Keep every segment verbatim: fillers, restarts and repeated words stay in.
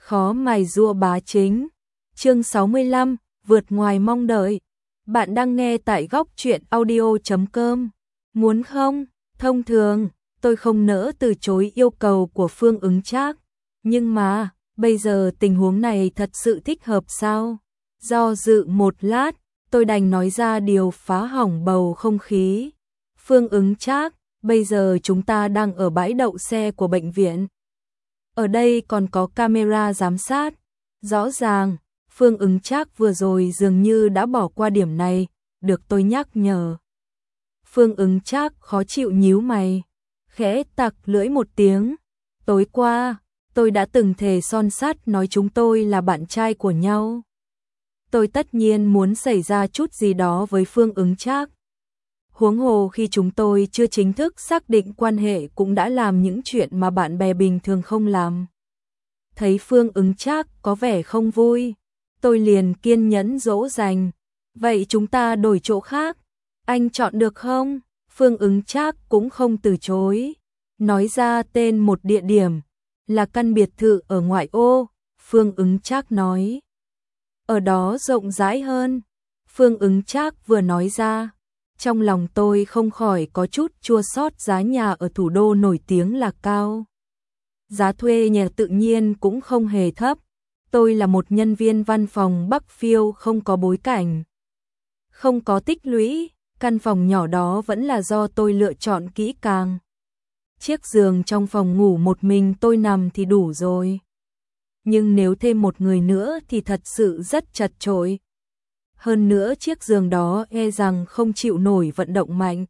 Khó mài rua bá chính. Chương sáu mươi lăm, vượt ngoài mong đợi. Bạn đang nghe tại góc truyện audio chấm com. Muốn không? Thông thường, tôi không nỡ từ chối yêu cầu của Phương Ứng Trác. Nhưng mà, bây giờ tình huống này thật sự thích hợp sao? Do dự một lát, tôi đành nói ra điều phá hỏng bầu không khí. Phương Ứng Trác, bây giờ chúng ta đang ở bãi đậu xe của bệnh viện. Ở đây còn có camera giám sát. Rõ ràng, Phương Ứng Trác vừa rồi dường như đã bỏ qua điểm này, được tôi nhắc nhở. Phương Ứng Trác khó chịu nhíu mày, khẽ tặc lưỡi một tiếng. Tối qua, tôi đã từng thề son sắt nói chúng tôi là bạn trai của nhau. Tôi tất nhiên muốn xảy ra chút gì đó với Phương Ứng Trác. Huống hồ khi chúng tôi chưa chính thức xác định quan hệ cũng đã làm những chuyện mà bạn bè bình thường không làm. Thấy Phương Ứng Trác có vẻ không vui, tôi liền kiên nhẫn dỗ dành. Vậy chúng ta đổi chỗ khác, anh chọn được không? Phương Ứng Trác cũng không từ chối, nói ra tên một địa điểm, là căn biệt thự ở ngoại ô. Phương Ứng Trác nói, ở đó rộng rãi hơn. Phương Ứng Trác vừa nói ra, trong lòng tôi không khỏi có chút chua xót. Giá nhà ở thủ đô nổi tiếng là cao, giá thuê nhà tự nhiên cũng không hề thấp. Tôi là một nhân viên văn phòng Bắc Phiêu không có bối cảnh, không có tích lũy, căn phòng nhỏ đó vẫn là do tôi lựa chọn kỹ càng. Chiếc giường trong phòng ngủ một mình tôi nằm thì đủ rồi. Nhưng nếu thêm một người nữa thì thật sự rất chật chội. Hơn nữa chiếc giường đó e rằng không chịu nổi vận động mạnh.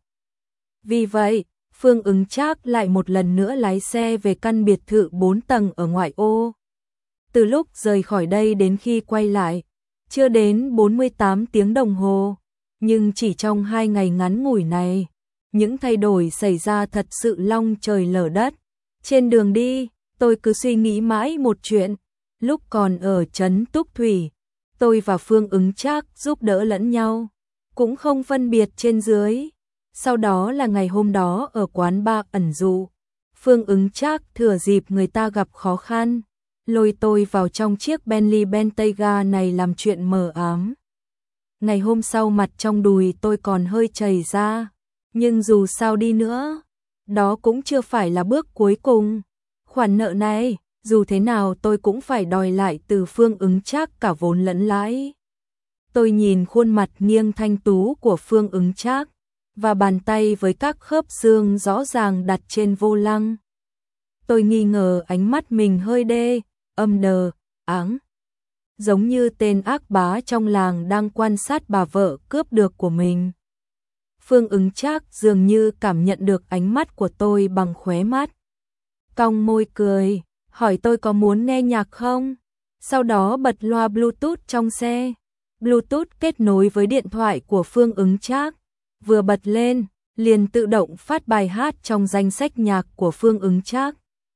Vì vậy, Phương Ứng Trác lại một lần nữa lái xe về căn biệt thự bốn tầng ở ngoại ô. Từ lúc rời khỏi đây đến khi quay lại, chưa đến bốn mươi tám tiếng đồng hồ. Nhưng chỉ trong hai ngày ngắn ngủi này, những thay đổi xảy ra thật sự long trời lở đất. Trên đường đi, tôi cứ suy nghĩ mãi một chuyện. Lúc còn ở trấn Túc Thủy, tôi và Phương Ứng Trác giúp đỡ lẫn nhau, cũng không phân biệt trên dưới. Sau đó là ngày hôm đó ở quán bar ẩn dụ, Phương Ứng Trác thừa dịp người ta gặp khó khăn, lôi tôi vào trong chiếc Bentley Bentayga này làm chuyện mờ ám. Ngày hôm sau mặt trong đùi tôi còn hơi chảy ra, nhưng dù sao đi nữa, đó cũng chưa phải là bước cuối cùng. Khoản nợ này, dù thế nào tôi cũng phải đòi lại từ Phương Ứng Trác cả vốn lẫn lãi. Tôi nhìn khuôn mặt nghiêng thanh tú của Phương Ứng Trác và bàn tay với các khớp xương rõ ràng đặt trên vô lăng. Tôi nghi ngờ ánh mắt mình hơi đê, âm đờ, áng. Giống như tên ác bá trong làng đang quan sát bà vợ cướp được của mình. Phương Ứng Trác dường như cảm nhận được ánh mắt của tôi bằng khóe mắt. Cong môi cười, hỏi tôi có muốn nghe nhạc không? Sau đó bật loa Bluetooth trong xe. Bluetooth kết nối với điện thoại của Phương Ứng Trác. Vừa bật lên, liền tự động phát bài hát trong danh sách nhạc của Phương Ứng Trác.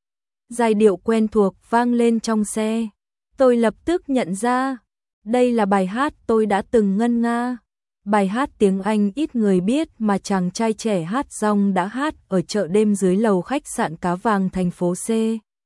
Giai điệu quen thuộc vang lên trong xe. Tôi lập tức nhận ra, đây là bài hát tôi đã từng ngân nga. Bài hát tiếng Anh ít người biết mà chàng trai trẻ hát rong đã hát ở chợ đêm dưới lầu khách sạn Cá Vàng thành phố C.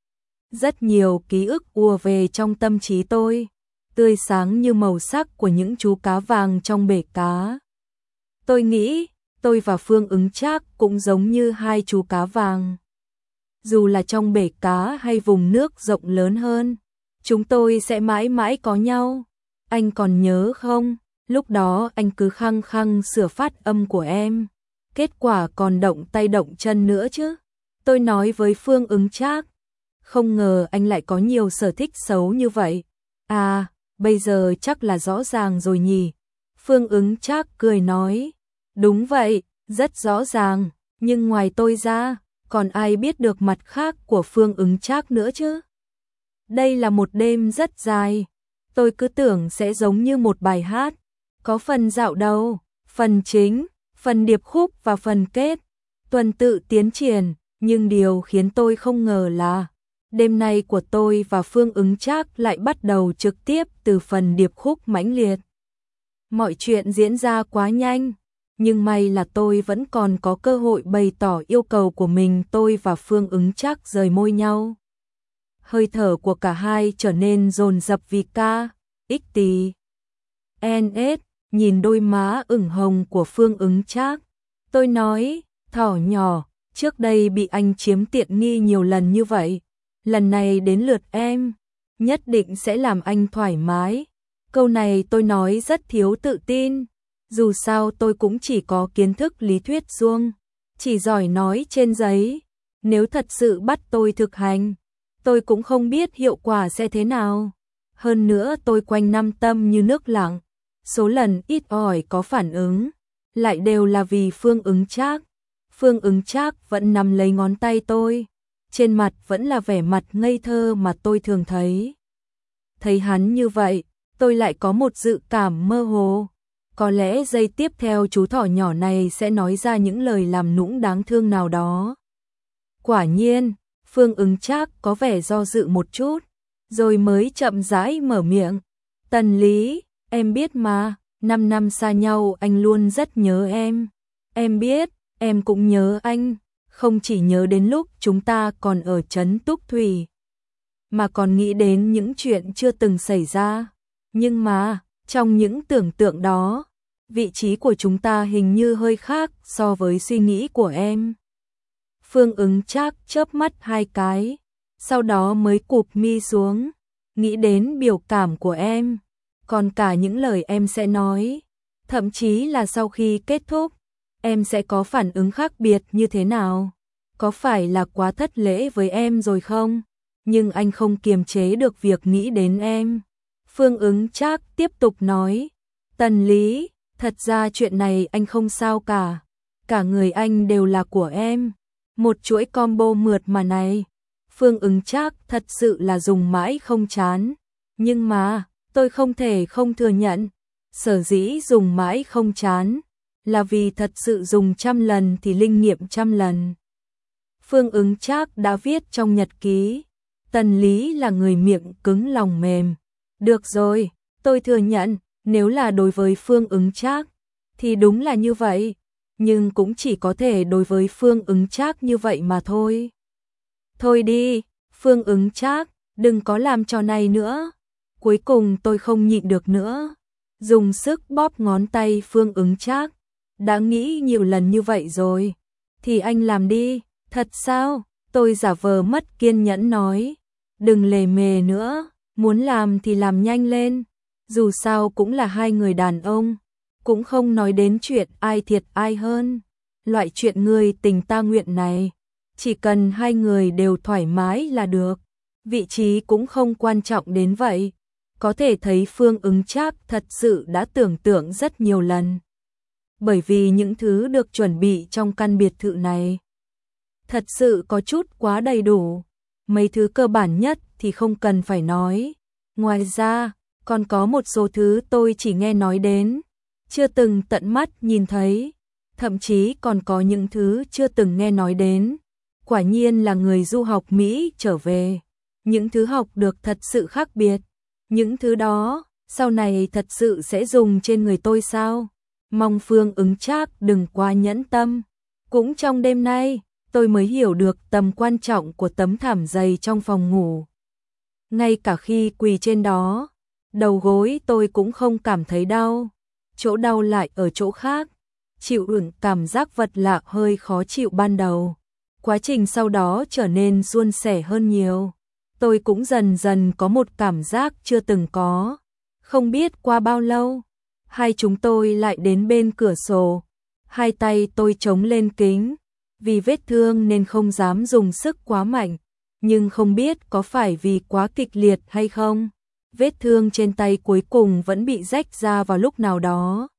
Rất nhiều ký ức ùa về trong tâm trí tôi, tươi sáng như màu sắc của những chú cá vàng trong bể cá. Tôi nghĩ, tôi và Phương Ứng Trác cũng giống như hai chú cá vàng. Dù là trong bể cá hay vùng nước rộng lớn hơn, chúng tôi sẽ mãi mãi có nhau. Anh còn nhớ không? Lúc đó anh cứ khăng khăng sửa phát âm của em. Kết quả còn động tay động chân nữa chứ. Tôi nói với Phương Ứng Trác. Không ngờ anh lại có nhiều sở thích xấu như vậy. À, bây giờ chắc là rõ ràng rồi nhỉ. Phương Ứng Trác cười nói. Đúng vậy, rất rõ ràng. Nhưng ngoài tôi ra, còn ai biết được mặt khác của Phương Ứng Trác nữa chứ? Đây là một đêm rất dài. Tôi cứ tưởng sẽ giống như một bài hát. Có phần dạo đầu, phần chính, phần điệp khúc và phần kết. Tuần tự tiến triển, nhưng điều khiến tôi không ngờ là đêm nay của tôi và Phương Ứng Trác lại bắt đầu trực tiếp từ phần điệp khúc mãnh liệt. Mọi chuyện diễn ra quá nhanh, nhưng may là tôi vẫn còn có cơ hội bày tỏ yêu cầu của mình. Tôi và Phương Ứng Trác rời môi nhau. hơi thở của cả hai trở nên dồn dập vì ca, ích tì. en ét, nhìn đôi má ửng hồng của Phương Ứng Trác, tôi nói, thỏ nhỏ, trước đây bị anh chiếm tiện nghi nhiều lần như vậy, lần này đến lượt em, nhất định sẽ làm anh thoải mái. Câu này tôi nói rất thiếu tự tin, dù sao tôi cũng chỉ có kiến thức lý thuyết suông, chỉ giỏi nói trên giấy, nếu thật sự bắt tôi thực hành, tôi cũng không biết hiệu quả sẽ thế nào. Hơn nữa tôi quanh năm tâm như nước lặng, số lần ít ỏi có phản ứng, lại đều là vì Phương Ứng Trác. Phương Ứng Trác vẫn nắm lấy ngón tay tôi, trên mặt vẫn là vẻ mặt ngây thơ mà tôi thường thấy. Thấy hắn như vậy, tôi lại có một dự cảm mơ hồ. Có lẽ giây tiếp theo chú thỏ nhỏ này sẽ nói ra những lời làm nũng đáng thương nào đó. Quả nhiên, Phương Ứng Trác có vẻ do dự một chút, rồi mới chậm rãi mở miệng. Tần Lý, em biết mà, năm năm xa nhau anh luôn rất nhớ em. Em biết, em cũng nhớ anh, không chỉ nhớ đến lúc chúng ta còn ở trấn Túc Thủy, mà còn nghĩ đến những chuyện chưa từng xảy ra. Nhưng mà, trong những tưởng tượng đó, vị trí của chúng ta hình như hơi khác so với suy nghĩ của em. Phương Ứng Trác chớp mắt hai cái, sau đó mới cụp mi xuống, nghĩ đến biểu cảm của em, còn cả những lời em sẽ nói, thậm chí là sau khi kết thúc, em sẽ có phản ứng khác biệt như thế nào. Có phải là quá thất lễ với em rồi không? Nhưng anh không kiềm chế được việc nghĩ đến em. Phương Ứng Trác tiếp tục nói, Tần Lý, thật ra chuyện này anh không sao cả, cả người anh đều là của em. Một chuỗi combo mượt mà này, Phương Ứng Trác thật sự là dùng mãi không chán. Nhưng mà, tôi không thể không thừa nhận, sở dĩ dùng mãi không chán, là vì thật sự dùng trăm lần thì linh nghiệm trăm lần. Phương Ứng Trác đã viết trong nhật ký, Tần Lý là người miệng cứng lòng mềm. Được rồi, tôi thừa nhận, nếu là đối với Phương Ứng Trác, thì đúng là như vậy, nhưng cũng chỉ có thể đối với Phương Ứng Trác như vậy mà thôi. Thôi đi, Phương Ứng Trác, đừng có làm trò này nữa. Cuối cùng tôi không nhịn được nữa, dùng sức bóp ngón tay Phương Ứng Trác. Đã nghĩ nhiều lần như vậy rồi, thì anh làm đi. Thật sao? Tôi giả vờ mất kiên nhẫn nói, đừng lề mề nữa, muốn làm thì làm nhanh lên, dù sao cũng là hai người đàn ông, cũng không nói đến chuyện ai thiệt ai hơn. Loại chuyện người tình ta nguyện này, chỉ cần hai người đều thoải mái là được, vị trí cũng không quan trọng đến vậy. Có thể thấy Phương Ứng Trác thật sự đã tưởng tượng rất nhiều lần. Bởi vì những thứ được chuẩn bị trong căn biệt thự này thật sự có chút quá đầy đủ. Mấy thứ cơ bản nhất thì không cần phải nói. Ngoài ra, còn có một số thứ tôi chỉ nghe nói đến, chưa từng tận mắt nhìn thấy. Thậm chí còn có những thứ chưa từng nghe nói đến. Quả nhiên là người du học Mỹ trở về. Những thứ học được thật sự khác biệt. Những thứ đó, sau này thật sự sẽ dùng trên người tôi sao? Mong Phương Ứng Trác đừng quá nhẫn tâm. Cũng trong đêm nay, tôi mới hiểu được tầm quan trọng của tấm thảm dày trong phòng ngủ. Ngay cả khi quỳ trên đó, đầu gối tôi cũng không cảm thấy đau. Chỗ đau lại ở chỗ khác. Chịu đựng cảm giác vật lạ hơi khó chịu ban đầu. Quá trình sau đó trở nên suôn sẻ hơn nhiều. Tôi cũng dần dần có một cảm giác chưa từng có. Không biết qua bao lâu, hai chúng tôi lại đến bên cửa sổ. Hai tay tôi chống lên kính, vì vết thương nên không dám dùng sức quá mạnh, nhưng không biết có phải vì quá kịch liệt hay không. Vết thương trên tay cuối cùng vẫn bị rách ra vào lúc nào đó.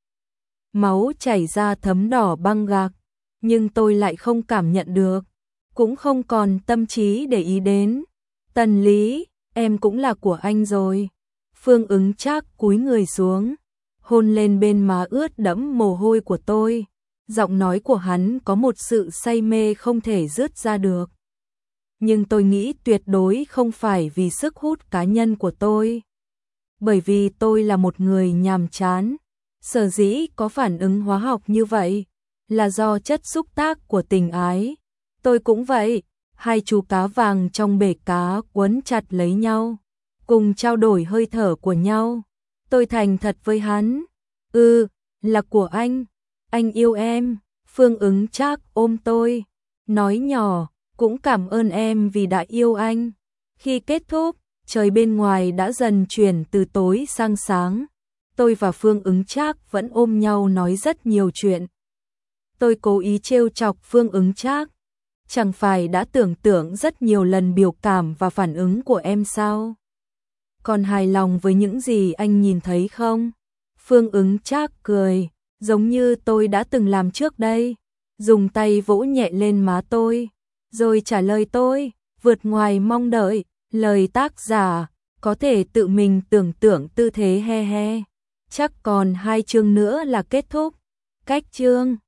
Máu chảy ra thấm đỏ băng gạc, nhưng tôi lại không cảm nhận được, cũng không còn tâm trí để ý đến. Tần Lý, em cũng là của anh rồi. Phương Ứng Trác cúi người xuống, hôn lên bên má ướt đẫm mồ hôi của tôi. Giọng nói của hắn có một sự say mê không thể dứt ra được. Nhưng tôi nghĩ tuyệt đối không phải vì sức hút cá nhân của tôi. Bởi vì tôi là một người nhàm chán. Sở dĩ có phản ứng hóa học như vậy là do chất xúc tác của tình ái. Tôi cũng vậy, hai chú cá vàng trong bể cá quấn chặt lấy nhau, cùng trao đổi hơi thở của nhau. Tôi thành thật với hắn. Ừ, là của anh. Anh yêu em. Phương Ứng Trác ôm tôi, nói nhỏ, cũng cảm ơn em vì đã yêu anh. Khi kết thúc, trời bên ngoài đã dần chuyển từ tối sang sáng. Tôi và Phương Ứng Trác vẫn ôm nhau nói rất nhiều chuyện. Tôi cố ý trêu chọc Phương Ứng Trác. Chẳng phải đã tưởng tượng rất nhiều lần biểu cảm và phản ứng của em sao? Còn hài lòng với những gì anh nhìn thấy không? Phương Ứng Trác cười, giống như tôi đã từng làm trước đây. Dùng tay vỗ nhẹ lên má tôi, rồi trả lời tôi, vượt ngoài mong đợi. Lời tác giả, có thể tự mình tưởng tượng tư thế he he. Chắc còn hai chương nữa là kết thúc. Cách chương